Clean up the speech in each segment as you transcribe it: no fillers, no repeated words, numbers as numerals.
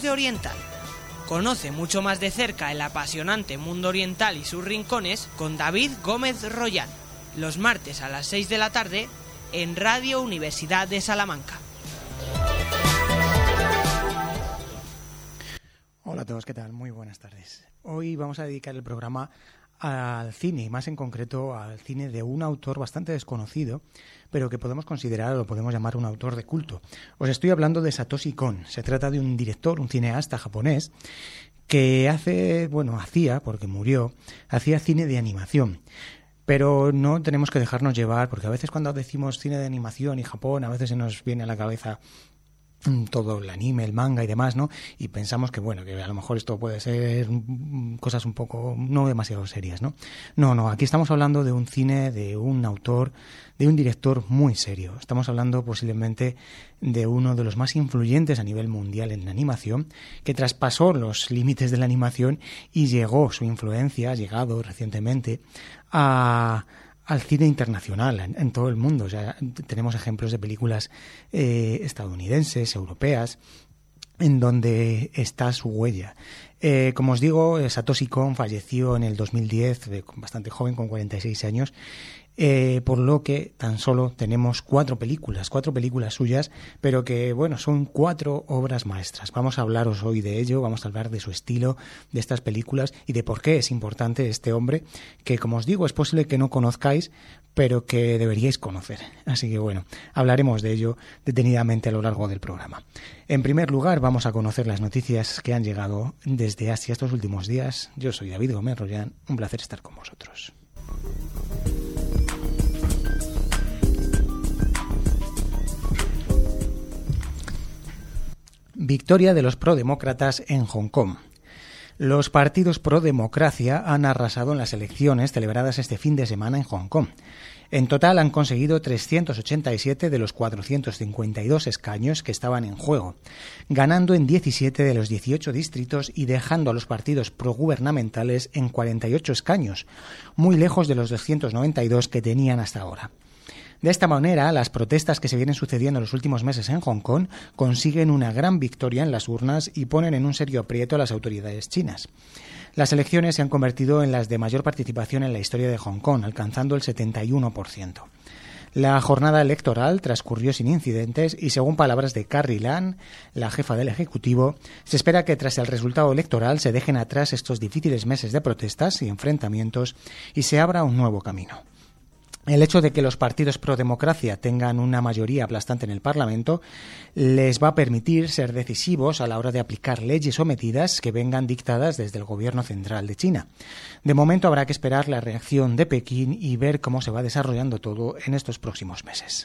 de Oriental. Conoce mucho más de cerca el apasionante mundo oriental y sus rincones con David Gómez Royán, los martes a las 6 de la tarde en Radio Universidad de Salamanca. Hola a todos, ¿qué tal? Muy buenas tardes. Hoy vamos a dedicar el programa al cine, y más en concreto al cine de un autor bastante desconocido, pero que podemos considerar o podemos llamar un autor de culto. Os estoy hablando de Satoshi Kon. Se trata de un director, un cineasta japonés que hacía cine de animación. Pero no tenemos que dejarnos llevar, porque a veces cuando decimos cine de animación y Japón, a veces se nos viene a la cabeza todo el anime, el manga y demás, ¿no? Y pensamos que a lo mejor esto puede ser cosas un poco no demasiado serias, ¿no? No, aquí estamos hablando de un cine, de un autor, de un director muy serio. Estamos hablando posiblemente de uno de los más influyentes a nivel mundial en la animación, que traspasó los límites de la animación y su influencia ha llegado recientemente al cine internacional en todo el mundo. O sea, tenemos ejemplos de películas estadounidenses, europeas, en donde está su huella. Como os digo, Satoshi Kon falleció en el 2010, bastante joven, con 46 años, por lo que tan solo tenemos cuatro películas suyas, pero que, son 4 obras maestras. Vamos a hablaros hoy de ello, vamos a hablar de su estilo, de estas películas y de por qué es importante este hombre, que, como os digo, es posible que no conozcáis, pero que deberíais conocer. Así que, hablaremos de ello detenidamente a lo largo del programa. En primer lugar, vamos a conocer las noticias que han llegado desde Asia estos últimos días. Yo soy David Gómez Royán, un placer estar con vosotros. Victoria de los prodemócratas en Hong Kong. Los partidos pro-democracia han arrasado en las elecciones celebradas este fin de semana en Hong Kong. En total han conseguido 387 de los 452 escaños que estaban en juego, ganando en 17 de los 18 distritos y dejando a los partidos progubernamentales en 48 escaños, muy lejos de los 292 que tenían hasta ahora. De esta manera, las protestas que se vienen sucediendo en los últimos meses en Hong Kong consiguen una gran victoria en las urnas y ponen en un serio aprieto a las autoridades chinas. Las elecciones se han convertido en las de mayor participación en la historia de Hong Kong, alcanzando el 71%. La jornada electoral transcurrió sin incidentes y, según palabras de Carrie Lam, la jefa del Ejecutivo, se espera que tras el resultado electoral se dejen atrás estos difíciles meses de protestas y enfrentamientos y se abra un nuevo camino. El hecho de que los partidos pro-democracia tengan una mayoría aplastante en el Parlamento les va a permitir ser decisivos a la hora de aplicar leyes o medidas que vengan dictadas desde el gobierno central de China. De momento habrá que esperar la reacción de Pekín y ver cómo se va desarrollando todo en estos próximos meses.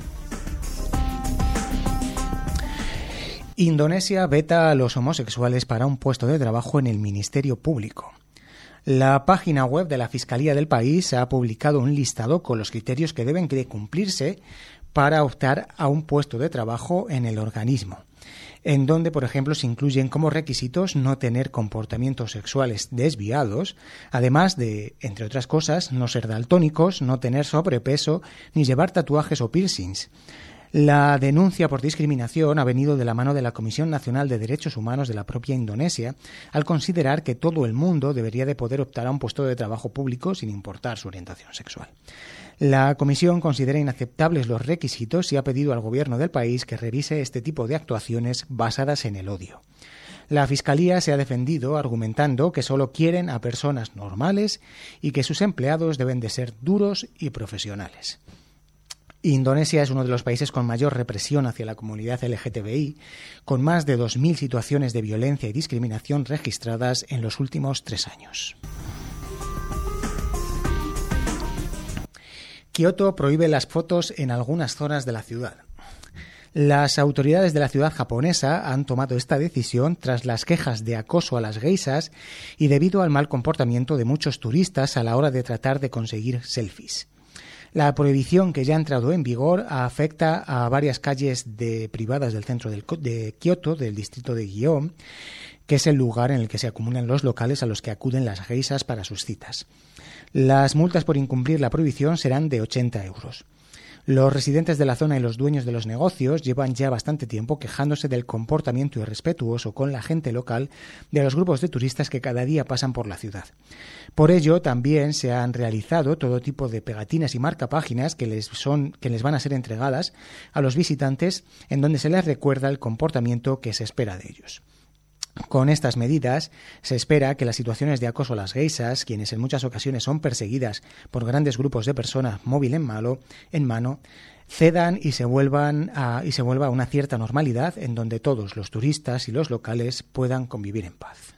Indonesia veta a los homosexuales para un puesto de trabajo en el Ministerio Público. La página web de la Fiscalía del país ha publicado un listado con los criterios que deben de cumplirse para optar a un puesto de trabajo en el organismo, en donde, por ejemplo, se incluyen como requisitos no tener comportamientos sexuales desviados, además de, entre otras cosas, no ser daltónicos, no tener sobrepeso ni llevar tatuajes o piercings. La denuncia por discriminación ha venido de la mano de la Comisión Nacional de Derechos Humanos de la propia Indonesia, al considerar que todo el mundo debería de poder optar a un puesto de trabajo público sin importar su orientación sexual. La comisión considera inaceptables los requisitos y ha pedido al gobierno del país que revise este tipo de actuaciones basadas en el odio. La Fiscalía se ha defendido argumentando que solo quieren a personas normales y que sus empleados deben de ser duros y profesionales. Indonesia es uno de los países con mayor represión hacia la comunidad LGTBI, con más de 2.000 situaciones de violencia y discriminación registradas en los últimos 3 años. Kioto prohíbe las fotos en algunas zonas de la ciudad. Las autoridades de la ciudad japonesa han tomado esta decisión tras las quejas de acoso a las geishas y debido al mal comportamiento de muchos turistas a la hora de tratar de conseguir selfies. La prohibición, que ya ha entrado en vigor, afecta a varias calles privadas del centro de Kioto, del distrito de Gion, que es el lugar en el que se acumulan los locales a los que acuden las geishas para sus citas. Las multas por incumplir la prohibición serán de 80 euros. Los residentes de la zona y los dueños de los negocios llevan ya bastante tiempo quejándose del comportamiento irrespetuoso con la gente local de los grupos de turistas que cada día pasan por la ciudad. Por ello, también se han realizado todo tipo de pegatinas y marcapáginas que les van a ser entregadas a los visitantes, en donde se les recuerda el comportamiento que se espera de ellos. Con estas medidas se espera que las situaciones de acoso a las geishas, quienes en muchas ocasiones son perseguidas por grandes grupos de personas móvil en mano, cedan y se vuelva a una cierta normalidad en donde todos los turistas y los locales puedan convivir en paz.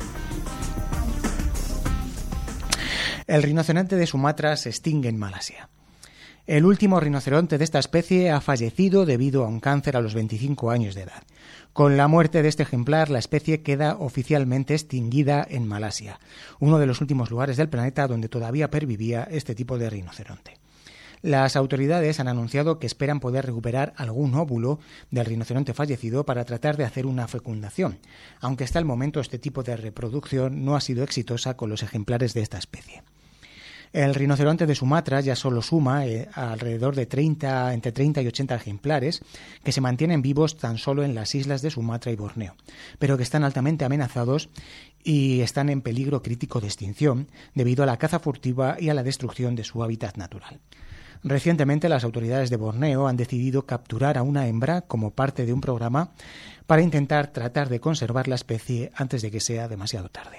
El rinoceronte de Sumatra se extingue en Malasia. El último rinoceronte de esta especie ha fallecido debido a un cáncer a los 25 años de edad. Con la muerte de este ejemplar, la especie queda oficialmente extinguida en Malasia, uno de los últimos lugares del planeta donde todavía pervivía este tipo de rinoceronte. Las autoridades han anunciado que esperan poder recuperar algún óvulo del rinoceronte fallecido para tratar de hacer una fecundación, aunque hasta el momento este tipo de reproducción no ha sido exitosa con los ejemplares de esta especie. El rinoceronte de Sumatra ya solo suma alrededor de entre 30 y 80 ejemplares que se mantienen vivos tan solo en las islas de Sumatra y Borneo, pero que están altamente amenazados y están en peligro crítico de extinción debido a la caza furtiva y a la destrucción de su hábitat natural. Recientemente las autoridades de Borneo han decidido capturar a una hembra como parte de un programa para intentar tratar de conservar la especie antes de que sea demasiado tarde.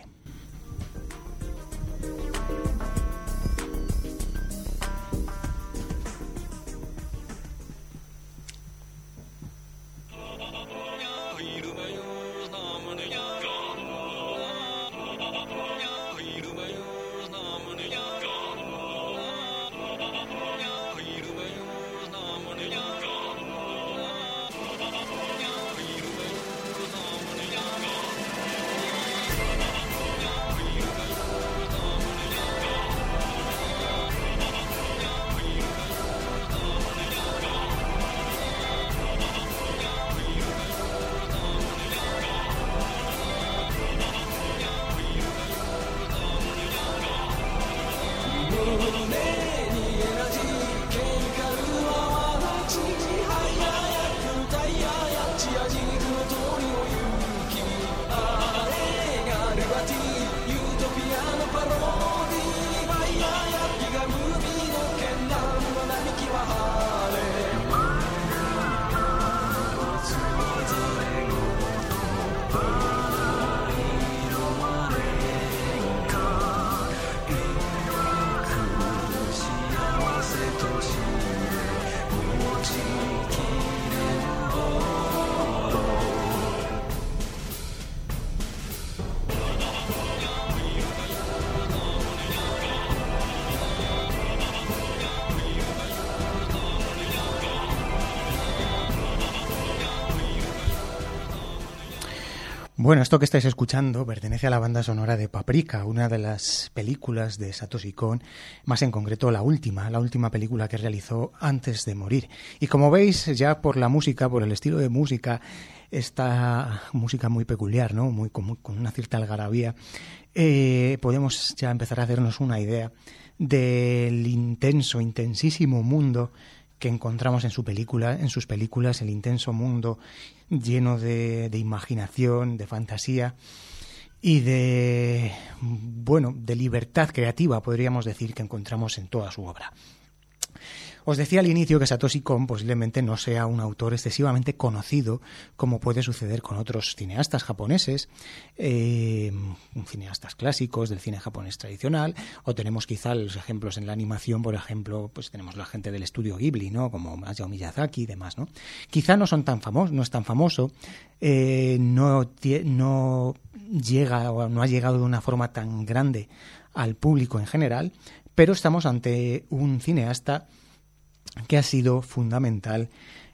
Bueno, esto que estáis escuchando pertenece a la banda sonora de Paprika, una de las películas de Satoshi Kon, más en concreto la última película que realizó antes de morir. Y como veis, ya por la música, por el estilo de música, esta música muy peculiar, ¿no? Con una cierta algarabía, podemos ya empezar a hacernos una idea del intensísimo mundo que encontramos en sus películas, el intenso mundo lleno de imaginación, de fantasía y de libertad creativa, podríamos decir, que encontramos en toda su obra. Os decía al inicio que Satoshi Kon posiblemente no sea un autor excesivamente conocido, como puede suceder con otros cineastas japoneses, cineastas clásicos del cine japonés tradicional, o tenemos quizá los ejemplos en la animación, por ejemplo, pues tenemos la gente del estudio Ghibli, ¿no? Como Hayao Miyazaki y demás, ¿no? Quizá no es tan famoso, no llega o no ha llegado de una forma tan grande al público en general, pero estamos ante un cineasta que ha sido fundamental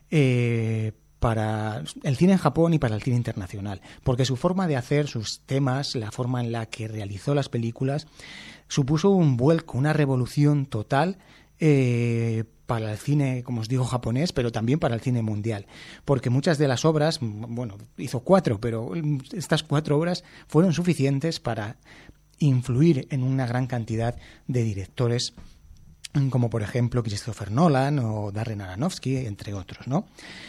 para el cine en Japón y para el cine internacional, porque su forma de hacer, sus temas, la forma en la que realizó las películas, supuso un vuelco, una revolución total para el cine, como os digo, japonés, pero también para el cine mundial, porque muchas de las obras, hizo 4, pero estas 4 obras fueron suficientes para influir en una gran cantidad de directores como por ejemplo Christopher Nolan o Darren Aronofsky, entre otros, ¿no?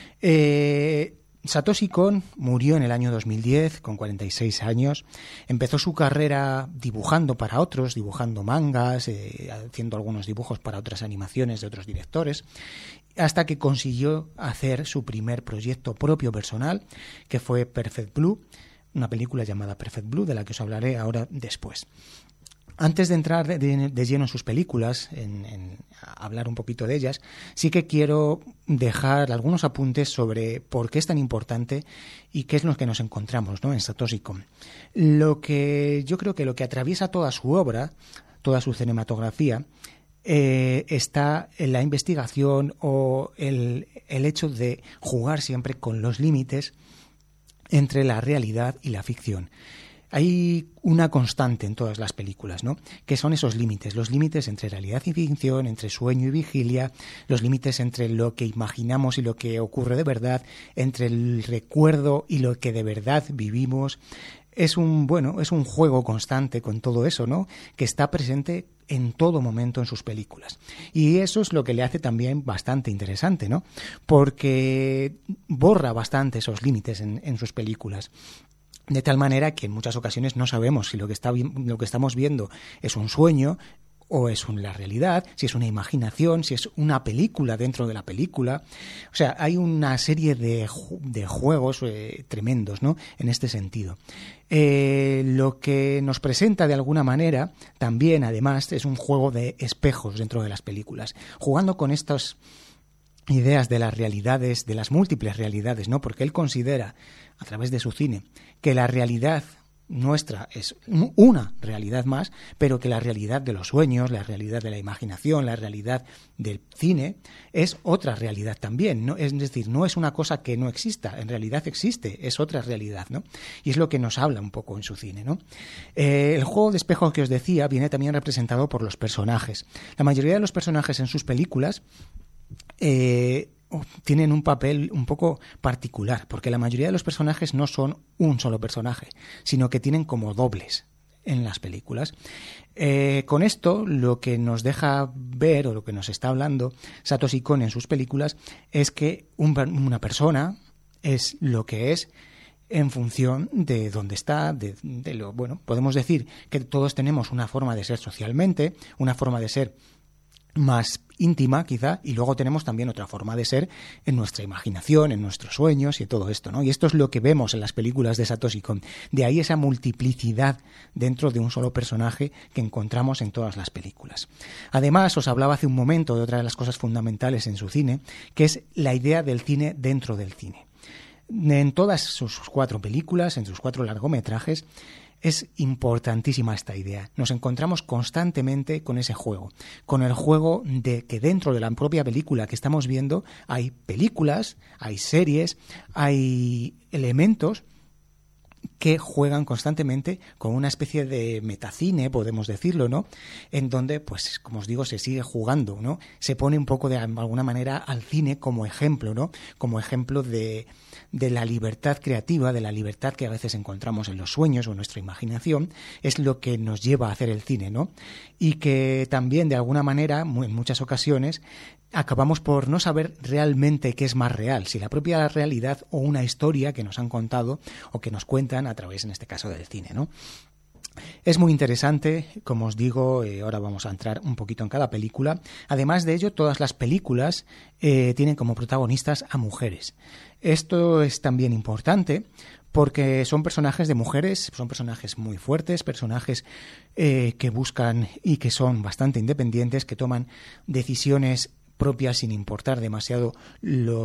Satoshi Kon murió en el año 2010 con 46 años. Empezó su carrera dibujando para otros, dibujando mangas, haciendo algunos dibujos para otras animaciones de otros directores, hasta que consiguió hacer su primer proyecto propio personal, que fue Perfect Blue, una película llamada Perfect Blue, de la que os hablaré ahora después. Antes de entrar de lleno en sus películas, en hablar un poquito de ellas, sí que quiero dejar algunos apuntes sobre por qué es tan importante y qué es lo que nos encontramos, ¿no?, en Satoshi Kon. Yo creo que lo que atraviesa toda su obra, toda su cinematografía, está en la investigación o el hecho de jugar siempre con los límites entre la realidad y la ficción. Hay una constante en todas las películas, ¿no?, que son esos límites, los límites entre realidad y ficción, entre sueño y vigilia, los límites entre lo que imaginamos y lo que ocurre de verdad, entre el recuerdo y lo que de verdad vivimos. Es un juego constante con todo eso, ¿no?, que está presente en todo momento en sus películas. Y eso es lo que le hace también bastante interesante, ¿no?, porque borra bastante esos límites en sus películas. De tal manera que en muchas ocasiones no sabemos si lo que estamos viendo es un sueño o es la realidad, si es una imaginación, si es una película dentro de la película. O sea, hay una serie de juegos tremendos, ¿no?, en este sentido. Lo que nos presenta de alguna manera también, además, es un juego de espejos dentro de las películas, jugando con estas ideas de las realidades, de las múltiples realidades, ¿no?, porque él considera, a través de su cine, que la realidad nuestra es una realidad más, pero que la realidad de los sueños, la realidad de la imaginación, la realidad del cine es otra realidad también, ¿no? Es decir, no es una cosa que no exista, en realidad existe, es otra realidad, ¿no? Y es lo que nos habla un poco en su cine, ¿no? El juego de espejos que os decía viene también representado por los personajes. La mayoría de los personajes en sus películas tienen un papel un poco particular, porque la mayoría de los personajes no son un solo personaje, sino que tienen como dobles en las películas. Con esto, lo que nos deja ver, o lo que nos está hablando Satoshi Kon en sus películas, es que una persona es lo que es en función de dónde está, podemos decir que todos tenemos una forma de ser socialmente, una forma de ser más íntima quizá, y luego tenemos también otra forma de ser en nuestra imaginación, en nuestros sueños y todo esto, ¿no? Y esto es lo que vemos en las películas de Satoshi Kon. De ahí esa multiplicidad dentro de un solo personaje que encontramos en todas las películas. Además, os hablaba hace un momento de otra de las cosas fundamentales en su cine, que es la idea del cine dentro del cine. En todas sus 4 películas, en sus 4 largometrajes, es importantísima esta idea. Nos encontramos constantemente con ese juego, con el juego de que dentro de la propia película que estamos viendo hay películas, hay series, hay elementos que juegan constantemente con una especie de metacine, podemos decirlo, ¿no?, en donde, pues, como os digo, se sigue jugando, ¿no? Se pone un poco de alguna manera al cine como ejemplo, ¿no?, como ejemplo de la libertad creativa, de la libertad que a veces encontramos en los sueños o en nuestra imaginación, es lo que nos lleva a hacer el cine, ¿no? Y que también, de alguna manera, en muchas ocasiones, acabamos por no saber realmente qué es más real, si la propia realidad o una historia que nos han contado o que nos cuentan a través, en este caso, del cine, ¿no? Es muy interesante, como os digo, ahora vamos a entrar un poquito en cada película. Además de ello, todas las películas tienen como protagonistas a mujeres. Esto es también importante porque son personajes de mujeres, son personajes muy fuertes, personajes que buscan y que son bastante independientes, que toman decisiones propias sin importar demasiado lo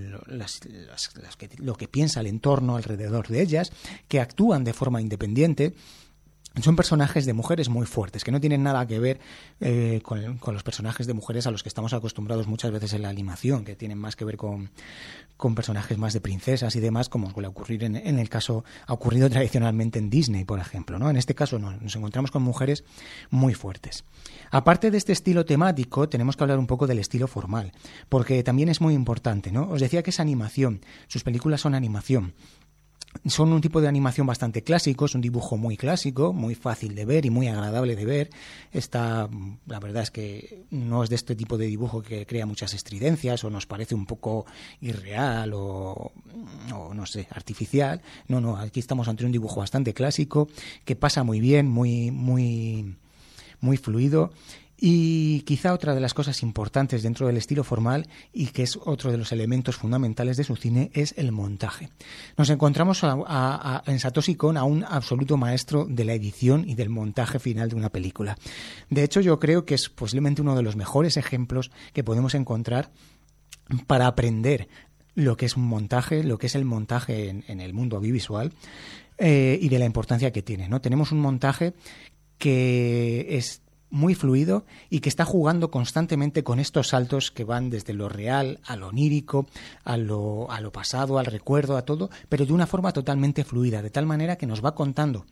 que piensa el entorno alrededor de ellas, que actúan de forma independiente. Son personajes de mujeres muy fuertes, que no tienen nada que ver con los personajes de mujeres a los que estamos acostumbrados muchas veces en la animación, que tienen más que ver con personajes más de princesas y demás, como suele ocurrir en el caso, ha ocurrido tradicionalmente en Disney, por ejemplo, ¿no? En este caso no, nos encontramos con mujeres muy fuertes. Aparte de este estilo temático, tenemos que hablar un poco del estilo formal, porque también es muy importante, ¿no? Os decía que es animación, sus películas son animación. Son un tipo de animación bastante clásico, es un dibujo muy clásico, muy fácil de ver y muy agradable de ver. La verdad es que no es de este tipo de dibujo que crea muchas estridencias o nos parece un poco irreal o no sé, artificial. No, aquí estamos ante un dibujo bastante clásico que pasa muy bien, muy fluido. Y quizá otra de las cosas importantes dentro del estilo formal y que es otro de los elementos fundamentales de su cine es el montaje. Nos encontramos en Satoshi Kon a un absoluto maestro de la edición y del montaje final de una película. De hecho, yo creo que es posiblemente uno de los mejores ejemplos que podemos encontrar para aprender lo que es un montaje, lo que es el montaje en el mundo audiovisual y de la importancia que tiene, ¿no? Tenemos un montaje que es muy fluido y que está jugando constantemente con estos saltos que van desde lo real a lo onírico, a lo pasado, al recuerdo, a todo, pero de una forma totalmente fluida, de tal manera que nos va contando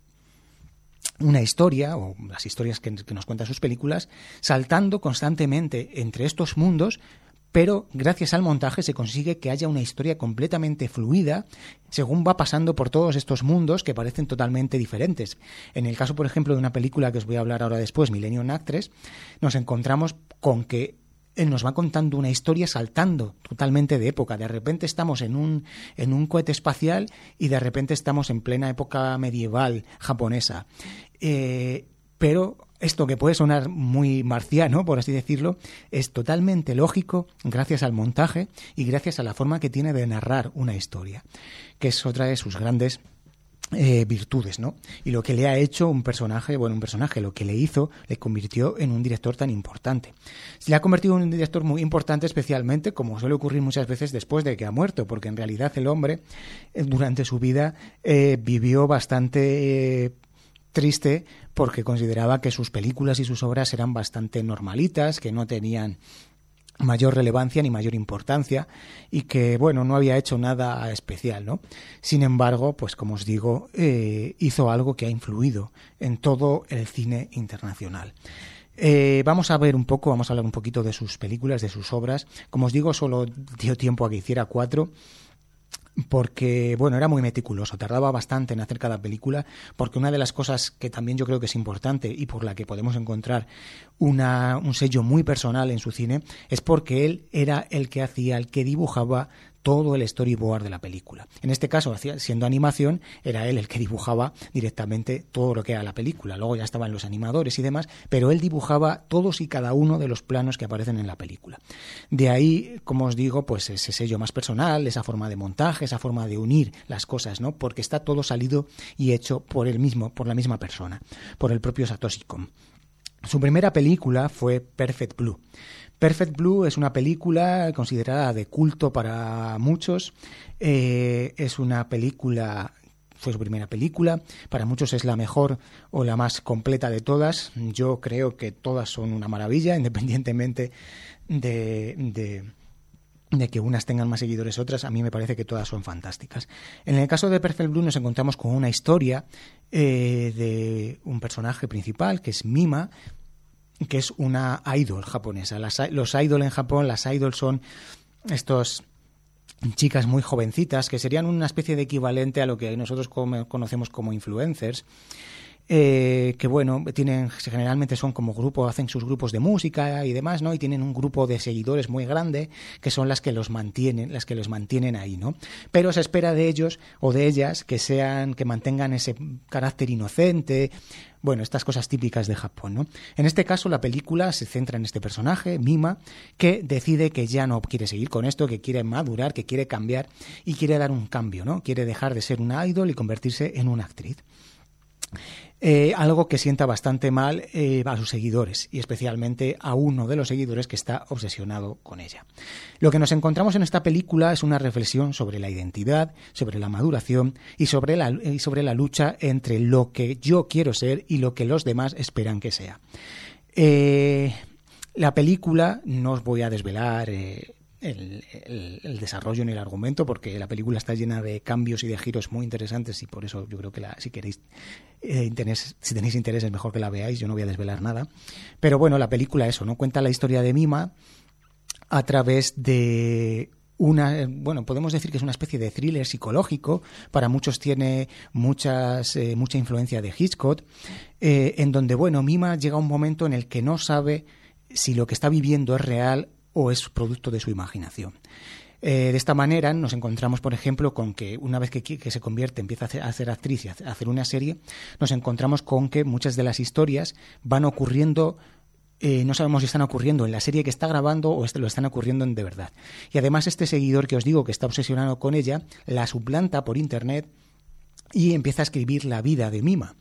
una historia, o las historias que nos cuentan sus películas, saltando constantemente entre estos mundos, pero gracias al montaje se consigue que haya una historia completamente fluida según va pasando por todos estos mundos que parecen totalmente diferentes. En el caso, por ejemplo, de una película que os voy a hablar ahora después, Millennium Actress, nos encontramos con que él nos va contando una historia saltando totalmente de época. De repente estamos en un cohete espacial y de repente estamos en plena época medieval japonesa. Pero esto que puede sonar muy marciano, por así decirlo, es totalmente lógico gracias al montaje y gracias a la forma que tiene de narrar una historia, que es otra de sus grandes virtudes, ¿no? Y lo que le ha hecho lo que le hizo, le convirtió en un director tan importante. Se le ha convertido en un director muy importante, especialmente, como suele ocurrir muchas veces, después de que ha muerto, porque en realidad el hombre, durante su vida, vivió bastante triste porque consideraba que sus películas y sus obras eran bastante normalitas, que no tenían mayor relevancia ni mayor importancia y que, bueno, no había hecho nada especial, ¿no? Sin embargo, pues como os digo, hizo algo que ha influido en todo el cine internacional. Vamos a hablar un poquito de sus películas, de sus obras. Como os digo, solo dio tiempo a que hiciera 4, porque, bueno, era muy meticuloso, tardaba bastante en hacer cada película, porque una de las cosas que también yo creo que es importante y por la que podemos encontrar un sello muy personal en su cine es porque él era el que dibujaba todo el storyboard de la película. En este caso, siendo animación, era él el que dibujaba directamente todo lo que era la película. Luego ya estaban los animadores y demás, pero él dibujaba todos y cada uno de los planos que aparecen en la película. De ahí, como os digo, pues ese sello más personal, esa forma de montaje, esa forma de unir las cosas, ¿no? Porque está todo salido y hecho por la misma persona, por el propio Satoshi Kon. Su primera película fue Perfect Blue. Perfect Blue es una película considerada de culto para muchos. Es una película, fue su primera película. Para muchos es la mejor o la más completa de todas. Yo creo que todas son una maravilla, independientemente de que unas tengan más seguidores que otras. A mí me parece que todas son fantásticas. En el caso de Perfect Blue nos encontramos con una historia de un personaje principal que es Mima, que es una idol japonesa. Los idol en Japón, las idol son estos chicas muy jovencitas que serían una especie de equivalente a lo que nosotros conocemos como influencers, que bueno, generalmente son como grupo, hacen sus grupos de música y demás, ¿no? Y tienen un grupo de seguidores muy grande que son las que los mantienen ahí, ¿no? Pero se espera de ellos o de ellas que mantengan ese carácter inocente. Bueno, estas cosas típicas de Japón, ¿no? En este caso, la película se centra en este personaje, Mima, que decide que ya no quiere seguir con esto, que quiere madurar, que quiere cambiar y quiere dar un cambio, ¿no? Quiere dejar de ser una idol y convertirse en una actriz. Algo que sienta bastante mal a sus seguidores y especialmente a uno de los seguidores que está obsesionado con ella. Lo que nos encontramos en esta película es una reflexión sobre la identidad, sobre la maduración y sobre la lucha entre lo que yo quiero ser y lo que los demás esperan que sea. La película, no os voy a desvelar el desarrollo ni el argumento, porque la película está llena de cambios y de giros muy interesantes y por eso yo creo que si tenéis interés es mejor que la veáis. Yo no voy a desvelar nada, pero bueno, la película no cuenta la historia de Mima a través de podemos decir que es una especie de thriller psicológico. Para muchos tiene mucha influencia de Hitchcock, en donde, Mima llega a un momento en el que no sabe si lo que está viviendo es real o es producto de su imaginación. De esta manera nos encontramos, por ejemplo, con que una vez que se convierte, empieza a ser actriz y a hacer una serie, nos encontramos con que muchas de las historias van ocurriendo, no sabemos si están ocurriendo en la serie que está grabando o lo están ocurriendo de verdad. Y además este seguidor que os digo que está obsesionado con ella, la suplanta por internet y empieza a escribir la vida de Mima.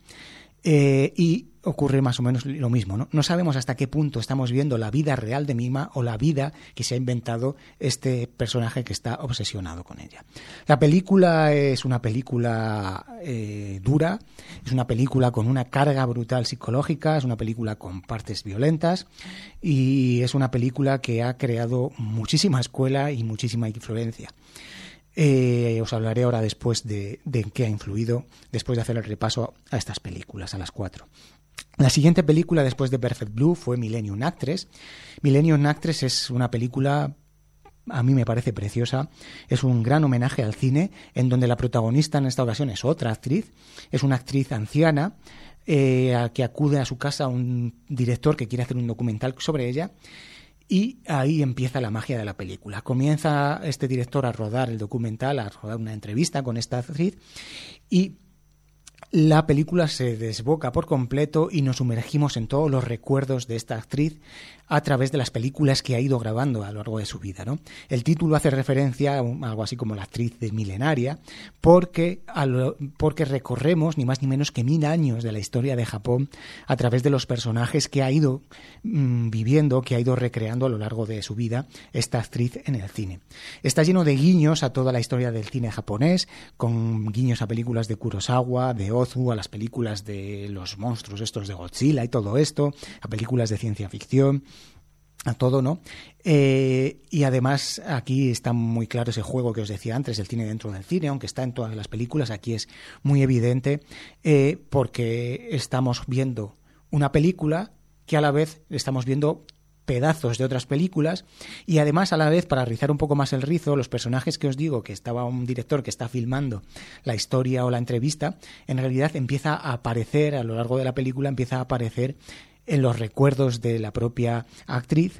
Y ocurre más o menos lo mismo, ¿no? No sabemos hasta qué punto estamos viendo la vida real de Mima o la vida que se ha inventado este personaje que está obsesionado con ella. La película es una película dura, es una película con una carga brutal psicológica, es una película con partes violentas y es una película que ha creado muchísima escuela y muchísima influencia. Os hablaré ahora después de qué ha influido, después de hacer el repaso a estas películas, a las 4. La siguiente película después de Perfect Blue fue Millennium Actress. Millennium Actress es una película, a mí me parece preciosa, es un gran homenaje al cine, en donde la protagonista en esta ocasión es otra actriz, es una actriz anciana, a que acude a su casa un director que quiere hacer un documental sobre ella. Y ahí empieza la magia de la película. Comienza este director a rodar el documental, a rodar una entrevista con esta actriz y la película se desboca por completo y nos sumergimos en todos los recuerdos de esta actriz a través de las películas que ha ido grabando a lo largo de su vida, ¿no? El título hace referencia a algo así como la actriz de milenaria, porque recorremos ni más ni menos que 1000 años de la historia de Japón a través de los personajes que ha ido viviendo, que ha ido recreando a lo largo de su vida esta actriz en el cine. Está lleno de guiños a toda la historia del cine japonés, con guiños a películas de Kurosawa, de Ozu, a las películas de los monstruos estos de Godzilla y todo esto, a películas de ciencia ficción, a todo, ¿no? Y además aquí está muy claro ese juego que os decía antes, el cine dentro del cine, aunque está en todas las películas, aquí es muy evidente porque estamos viendo una película que a la vez estamos viendo pedazos de otras películas y además a la vez, para rizar un poco más el rizo, los personajes que os digo que estaba un director que está filmando la historia o la entrevista, en realidad empieza a aparecer a lo largo de la película, empieza a aparecer en los recuerdos de la propia actriz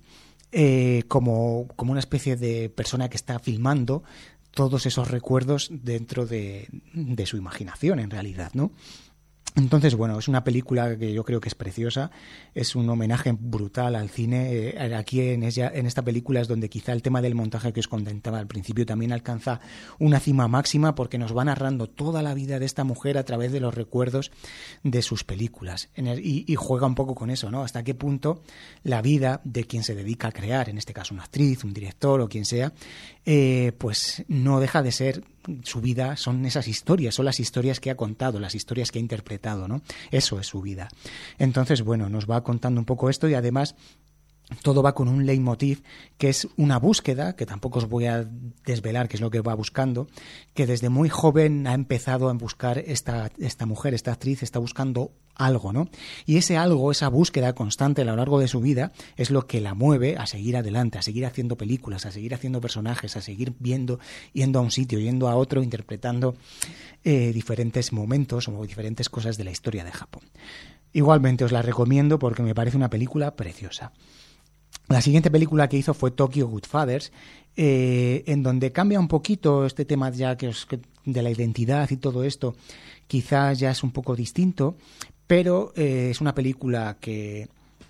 como una especie de persona que está filmando todos esos recuerdos dentro de su imaginación en realidad, ¿no? Entonces, es una película que yo creo que es preciosa, es un homenaje brutal al cine. Aquí en esta película es donde quizá el tema del montaje que os comentaba al principio también alcanza una cima máxima, porque nos va narrando toda la vida de esta mujer a través de los recuerdos de sus películas. Y juega un poco con eso, ¿no? Hasta qué punto la vida de quien se dedica a crear, en este caso una actriz, un director o quien sea, pues no deja de ser su vida, son esas historias, son las historias que ha contado, las historias que ha interpretado, ¿no? Eso es su vida. Entonces, nos va contando un poco esto y además todo va con un leitmotiv que es una búsqueda, que tampoco os voy a desvelar qué es lo que va buscando, que desde muy joven ha empezado a buscar esta mujer, esta actriz, está buscando algo, ¿no? Y ese algo, esa búsqueda constante a lo largo de su vida es lo que la mueve a seguir adelante, a seguir haciendo películas, a seguir haciendo personajes, a seguir yendo a un sitio, yendo a otro, interpretando diferentes momentos o diferentes cosas de la historia de Japón. Igualmente os la recomiendo porque me parece una película preciosa. La siguiente película que hizo fue Tokyo Godfathers, en donde cambia un poquito este tema ya de la identidad y todo esto, quizás ya es un poco distinto, pero es una película que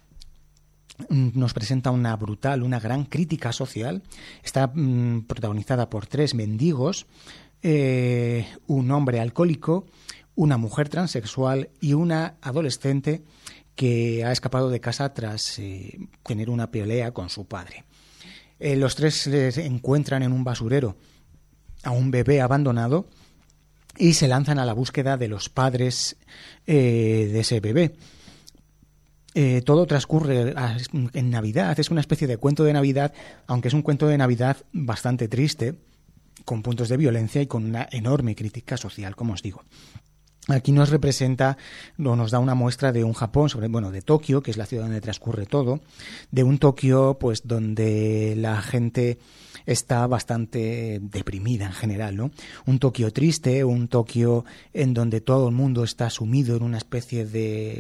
nos presenta una gran crítica social. Está protagonizada por 3 mendigos, un hombre alcohólico, una mujer transexual y una adolescente que ha escapado de casa tras tener una pelea con su padre. Los 3 se encuentran en un basurero a un bebé abandonado y se lanzan a la búsqueda de los padres de ese bebé. Todo transcurre en Navidad, es una especie de cuento de Navidad, aunque es un cuento de Navidad bastante triste, con puntos de violencia y con una enorme crítica social, como os digo. Aquí nos representa o nos da una muestra de un Japón, de Tokio, que es la ciudad donde transcurre todo, de un Tokio pues donde la gente está bastante deprimida en general, ¿no? Un Tokio triste, un Tokio en donde todo el mundo está sumido en una especie de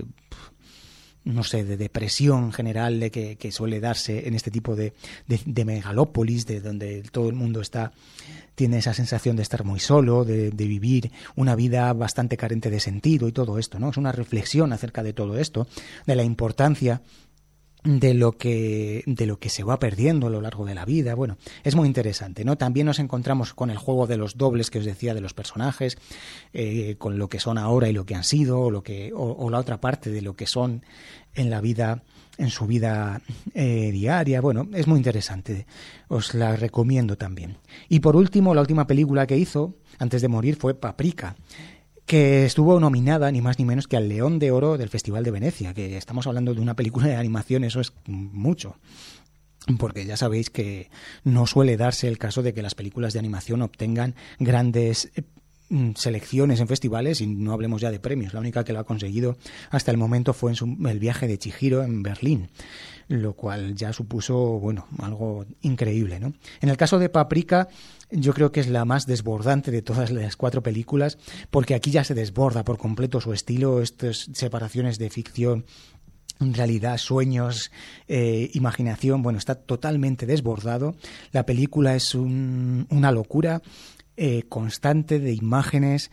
depresión general que suele darse en este tipo de megalópolis, de donde todo el mundo tiene esa sensación de estar muy solo, de vivir una vida bastante carente de sentido y todo esto, ¿no? Es una reflexión acerca de todo esto, de la importancia de lo que se va perdiendo a lo largo de la vida. Bueno, es muy interesante, ¿no? También nos encontramos con el juego de los dobles que os decía de los personajes, con lo que son ahora y lo que han sido, o la otra parte de lo que son en la vida, en su vida diaria. Bueno, es muy interesante, os la recomiendo también. Y por último, la última película que hizo antes de morir fue Paprika, que estuvo nominada ni más ni menos que al León de Oro del Festival de Venecia, que estamos hablando de una película de animación, eso es mucho, porque ya sabéis que no suele darse el caso de que las películas de animación obtengan grandes selecciones en festivales, y no hablemos ya de premios. La única que lo ha conseguido hasta el momento fue en el viaje de Chihiro en Berlín, lo cual ya supuso, algo increíble, ¿no? En el caso de Paprika, yo creo que es la más desbordante de todas las 4 películas, porque aquí ya se desborda por completo su estilo, estas separaciones de ficción, realidad, sueños, imaginación, está totalmente desbordado. La película es una locura constante de imágenes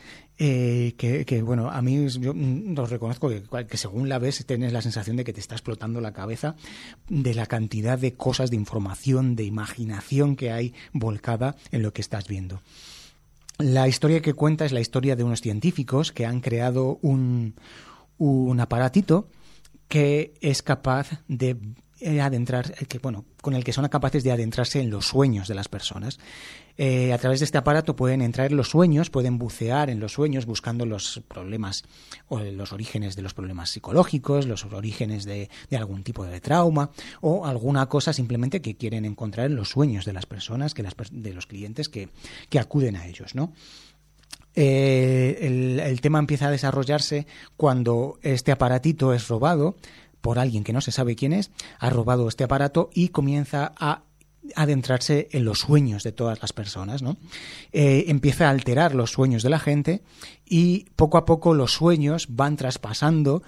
que a mí, yo os reconozco que según la ves tienes la sensación de que te está explotando la cabeza de la cantidad de cosas, de información, de imaginación que hay volcada en lo que estás viendo. La historia que cuenta es la historia de unos científicos que han creado un aparatito que es capaz de con el que son capaces de adentrarse en los sueños de las personas. A través de este aparato pueden entrar en los sueños, pueden bucear en los sueños buscando los problemas o los orígenes de los problemas psicológicos, los orígenes de algún tipo de trauma o alguna cosa simplemente que quieren encontrar en los sueños de las personas, de los clientes que acuden a ellos, ¿no? El tema empieza a desarrollarse cuando este aparatito es robado por alguien que no se sabe quién es, ha robado este aparato y comienza a adentrarse en los sueños de todas las personas, ¿no? Empieza a alterar los sueños de la gente y poco a poco los sueños van traspasando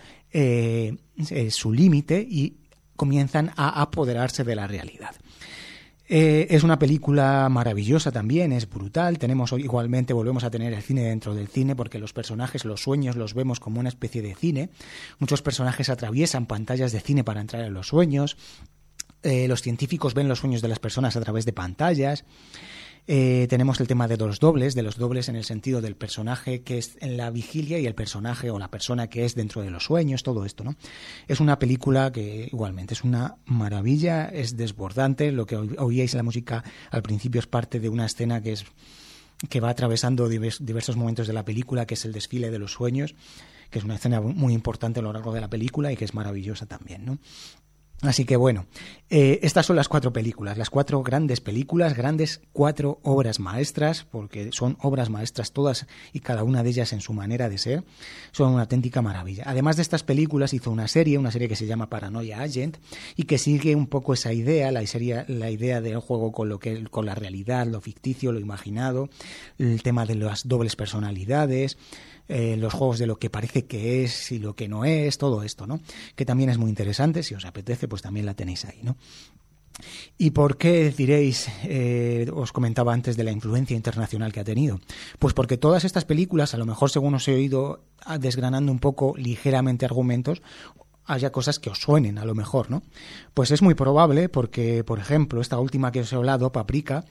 su límite y comienzan a apoderarse de la realidad. Es una película maravillosa también, es brutal. Volvemos a tener el cine dentro del cine, porque los personajes, los sueños, los vemos como una especie de cine. Muchos personajes atraviesan pantallas de cine para entrar en los sueños. Los científicos ven los sueños de las personas a través de pantallas. Tenemos el tema de los dobles en el sentido del personaje que es en la vigilia y el personaje o la persona que es dentro de los sueños, todo esto, ¿no? Es una película que igualmente es una maravilla, es desbordante. Lo que oíais en la música al principio es parte de una escena que va atravesando diversos momentos de la película, que es el desfile de los sueños, que es una escena muy importante a lo largo de la película y que es maravillosa también, ¿no? Así que estas son las 4 películas, las 4 grandes películas, 4 obras maestras, porque son obras maestras todas y cada una de ellas en su manera de ser, son una auténtica maravilla. Además de estas películas hizo una serie que se llama Paranoia Agent y que sigue un poco esa idea, la idea del juego con la realidad, lo ficticio, lo imaginado, el tema de las dobles personalidades, los juegos de lo que parece que es y lo que no es, todo esto, ¿no? Que también es muy interesante, si os apetece, pues también la tenéis ahí, ¿no? ¿Y por qué diréis, os comentaba antes de la influencia internacional que ha tenido? Pues porque todas estas películas, a lo mejor según os he oído desgranando un poco ligeramente argumentos, haya cosas que os suenen a lo mejor, ¿no? Pues es muy probable porque, por ejemplo, esta última que os he hablado, Paprika,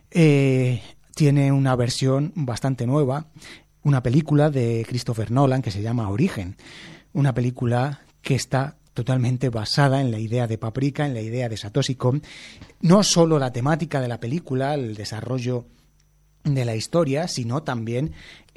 tiene una versión bastante nueva, una película de Christopher Nolan que se llama Origen, una película que está totalmente basada en la idea de Paprika, en la idea de Satoshi Kon. No solo la temática de la película, el desarrollo de la historia, sino también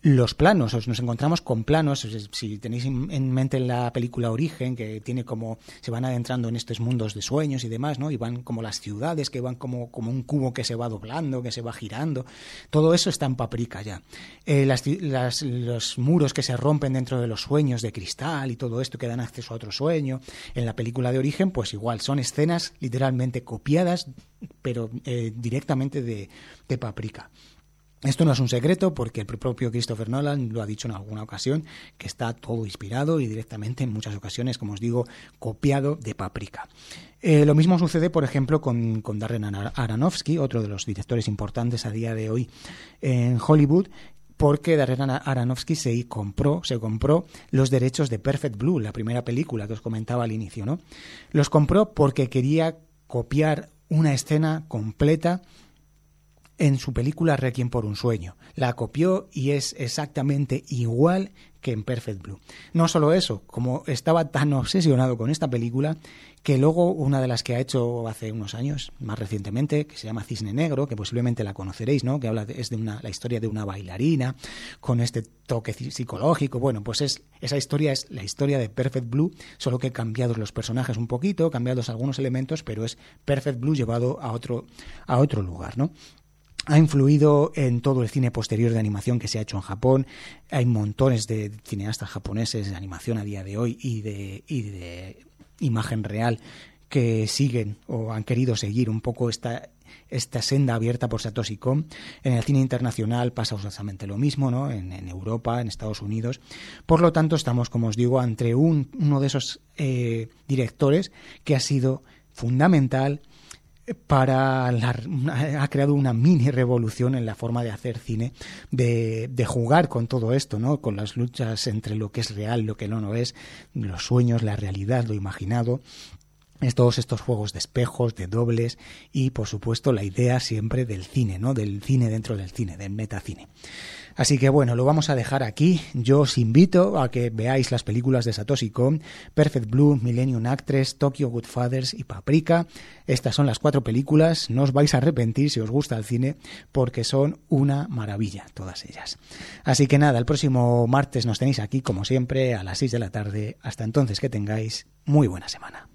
los planos, nos encontramos con planos, si tenéis en mente la película Origen, que tiene como, se van adentrando en estos mundos de sueños y demás, ¿no? Y van como las ciudades, que van como un cubo que se va doblando, que se va girando, todo eso está en Paprika ya. Los muros que se rompen dentro de los sueños de cristal y todo esto que dan acceso a otro sueño, en la película de Origen, pues igual, son escenas literalmente copiadas, pero directamente de Paprika. Esto no es un secreto porque el propio Christopher Nolan lo ha dicho en alguna ocasión, que está todo inspirado y directamente en muchas ocasiones, como os digo, copiado de Paprika. Lo mismo sucede, por ejemplo, con Darren Aronofsky, otro de los directores importantes a día de hoy en Hollywood, porque Darren Aronofsky se compró los derechos de Perfect Blue, la primera película que os comentaba al inicio, ¿no? Los compró porque quería copiar una escena completa en su película Requiem por un sueño. La copió y es exactamente igual que en Perfect Blue. No solo eso, como estaba tan obsesionado con esta película, que luego una de las que ha hecho hace unos años, más recientemente, que se llama Cisne Negro, que posiblemente la conoceréis, ¿no? Que habla la historia de una bailarina con este toque psicológico. Bueno, pues esa historia es la historia de Perfect Blue, solo que cambiados los personajes un poquito, cambiados algunos elementos, pero es Perfect Blue llevado a otro lugar, ¿no? Ha influido en todo el cine posterior de animación que se ha hecho en Japón. Hay montones de cineastas japoneses de animación a día de hoy y de imagen real que siguen o han querido seguir un poco esta senda abierta por Satoshi Kon. En el cine internacional pasa exactamente lo mismo, ¿no? En Europa, en Estados Unidos. Por lo tanto, estamos, como os digo, ante uno de esos directores que ha sido fundamental ha creado una mini revolución en la forma de hacer cine, de jugar con todo esto, ¿no? Con las luchas entre lo que es real, lo que no es, los sueños, la realidad, lo imaginado. Todos estos juegos de espejos, de dobles y, por supuesto, la idea siempre del cine, ¿no? Del cine dentro del cine, del metacine. Así que bueno, lo vamos a dejar aquí. Yo os invito a que veáis las películas de Satoshi Kon, Perfect Blue, Millennium Actress, Tokyo Godfathers y Paprika. Estas son las 4 películas. No os vais a arrepentir si os gusta el cine, porque son una maravilla todas ellas. Así que nada, el próximo martes nos tenéis aquí, como siempre, a las 6 de la tarde. Hasta entonces, que tengáis muy buena semana.